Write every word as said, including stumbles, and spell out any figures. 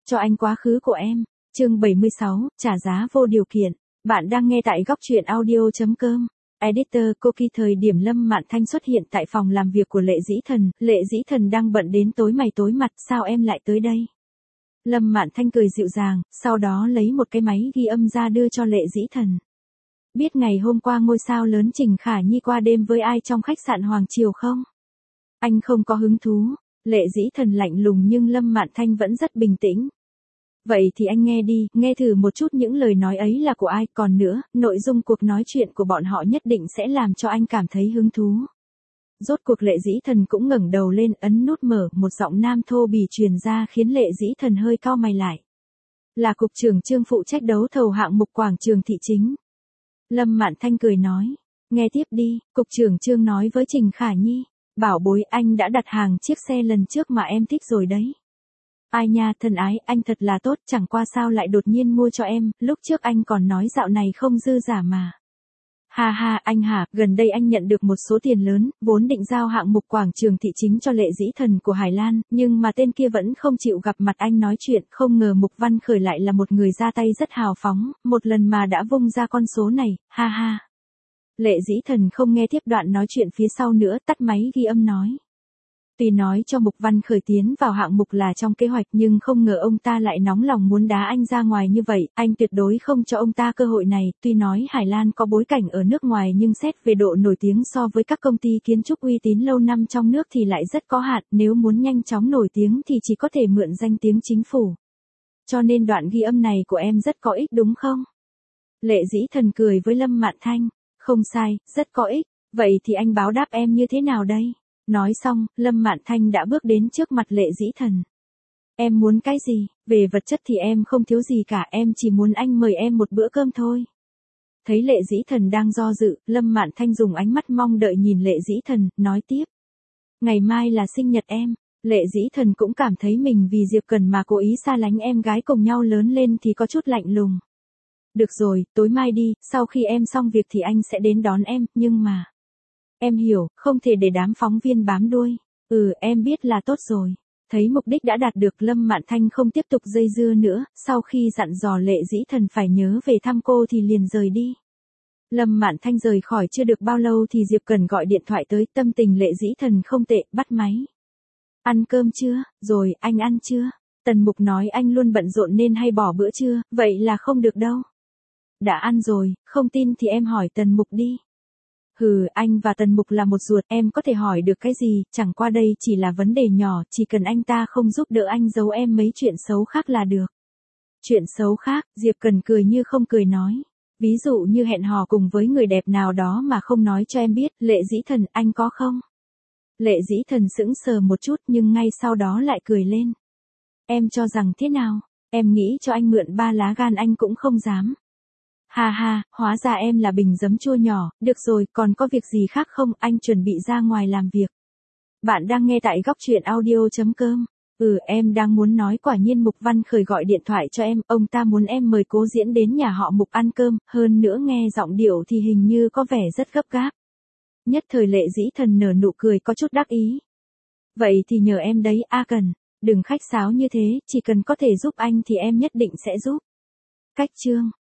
cho anh quá khứ của em. Chương bảy mươi sáu, trả giá vô điều kiện. Bạn đang nghe tại góc truyện audio.com. Editor Cookie. Thời điểm Lâm Mạn Thanh xuất hiện tại phòng làm việc của Lệ Dĩ Thần, Lệ Dĩ Thần đang bận đến tối mày tối mặt, sao em lại tới đây? Lâm Mạn Thanh cười dịu dàng, sau đó lấy một cái máy ghi âm ra đưa cho Lệ Dĩ Thần. Biết ngày hôm qua ngôi sao lớn Trình Khả Nhi qua đêm với ai trong khách sạn Hoàng Triều không? Anh không có hứng thú. Lệ Dĩ Thần lạnh lùng nhưng Lâm Mạn Thanh vẫn rất bình tĩnh. Vậy thì anh nghe đi, nghe thử một chút những lời nói ấy là của ai, còn nữa, nội dung cuộc nói chuyện của bọn họ nhất định sẽ làm cho anh cảm thấy hứng thú. Rốt cuộc Lệ Dĩ Thần cũng ngẩng đầu lên, ấn nút mở, một giọng nam thô bỉ truyền ra khiến Lệ Dĩ Thần hơi cau mày lại. Là cục trưởng Trương phụ trách đấu thầu hạng mục quảng trường thị chính. Lâm Mạn Thanh cười nói, nghe tiếp đi, cục trưởng Trương nói với Trình Khả Nhi, bảo bối anh đã đặt hàng chiếc xe lần trước mà em thích rồi đấy. Ai nha, thân ái, anh thật là tốt, chẳng qua sao lại đột nhiên mua cho em, lúc trước anh còn nói dạo này không dư giả mà. Ha ha, anh hả, gần đây anh nhận được một số tiền lớn, vốn định giao hạng mục quảng trường thị chính cho Lệ Dĩ Thần của Hải Lan, nhưng mà tên kia vẫn không chịu gặp mặt anh nói chuyện, không ngờ Mục Văn Khởi lại là một người ra tay rất hào phóng, một lần mà đã vung ra con số này, ha ha. Lệ Dĩ Thần không nghe tiếp đoạn nói chuyện phía sau nữa, tắt máy ghi âm nói. Tuy nói cho Mục Văn Khởi tiến vào hạng mục là trong kế hoạch nhưng không ngờ ông ta lại nóng lòng muốn đá anh ra ngoài như vậy, anh tuyệt đối không cho ông ta cơ hội này, tuy nói Hải Lan có bối cảnh ở nước ngoài nhưng xét về độ nổi tiếng so với các công ty kiến trúc uy tín lâu năm trong nước thì lại rất có hạn, nếu muốn nhanh chóng nổi tiếng thì chỉ có thể mượn danh tiếng chính phủ. Cho nên đoạn ghi âm này của em rất có ích đúng không? Lệ Dĩ Thần cười với Lâm Mạn Thanh, không sai, rất có ích, vậy thì anh báo đáp em như thế nào đây? Nói xong, Lâm Mạn Thanh đã bước đến trước mặt Lệ Dĩ Thần. Em muốn cái gì? Về vật chất thì em không thiếu gì cả, em chỉ muốn anh mời em một bữa cơm thôi. Thấy Lệ Dĩ Thần đang do dự, Lâm Mạn Thanh dùng ánh mắt mong đợi nhìn Lệ Dĩ Thần, nói tiếp. Ngày mai là sinh nhật em. Lệ Dĩ Thần cũng cảm thấy mình vì Diệp Cần mà cố ý xa lánh em gái cùng nhau lớn lên thì có chút lạnh lùng. Được rồi, tối mai đi, sau khi em xong việc thì anh sẽ đến đón em, nhưng mà... Em hiểu, không thể để đám phóng viên bám đuôi. Ừ, em biết là tốt rồi. Thấy mục đích đã đạt được, Lâm Mạn Thanh không tiếp tục dây dưa nữa, sau khi dặn dò Lệ Dĩ Thần phải nhớ về thăm cô thì liền rời đi. Lâm Mạn Thanh rời khỏi chưa được bao lâu thì Diệp Cần gọi điện thoại tới, tâm tình Lệ Dĩ Thần không tệ, bắt máy. Ăn cơm chưa? Rồi, anh ăn chưa? Tần Mục nói anh luôn bận rộn nên hay bỏ bữa trưa, vậy là không được đâu. Đã ăn rồi, không tin thì em hỏi Tần Mục đi. Hừ, anh và Tần Mục là một ruột, em có thể hỏi được cái gì, chẳng qua đây chỉ là vấn đề nhỏ, chỉ cần anh ta không giúp đỡ anh giấu em mấy chuyện xấu khác là được. Chuyện xấu khác, Diệp Cần cười như không cười nói. Ví dụ như hẹn hò cùng với người đẹp nào đó mà không nói cho em biết, Lệ Dĩ Thần, anh có không? Lệ Dĩ Thần sững sờ một chút nhưng ngay sau đó lại cười lên. Em cho rằng thế nào? Em nghĩ cho anh mượn ba lá gan anh cũng không dám. Ha ha, hóa ra em là bình giấm chua nhỏ, được rồi, còn có việc gì khác không, anh chuẩn bị ra ngoài làm việc. Bạn đang nghe tại góc truyện audio.com. Ừ, em đang muốn nói quả nhiên Mục Văn Khởi gọi điện thoại cho em, ông ta muốn em mời Cố Diễn đến nhà họ Mục ăn cơm, hơn nữa nghe giọng điệu thì hình như có vẻ rất gấp gáp. Nhất thời Lệ Dĩ Thần nở nụ cười có chút đắc ý. Vậy thì nhờ em đấy, A Cần, đừng khách sáo như thế, chỉ cần có thể giúp anh thì em nhất định sẽ giúp. Cách chương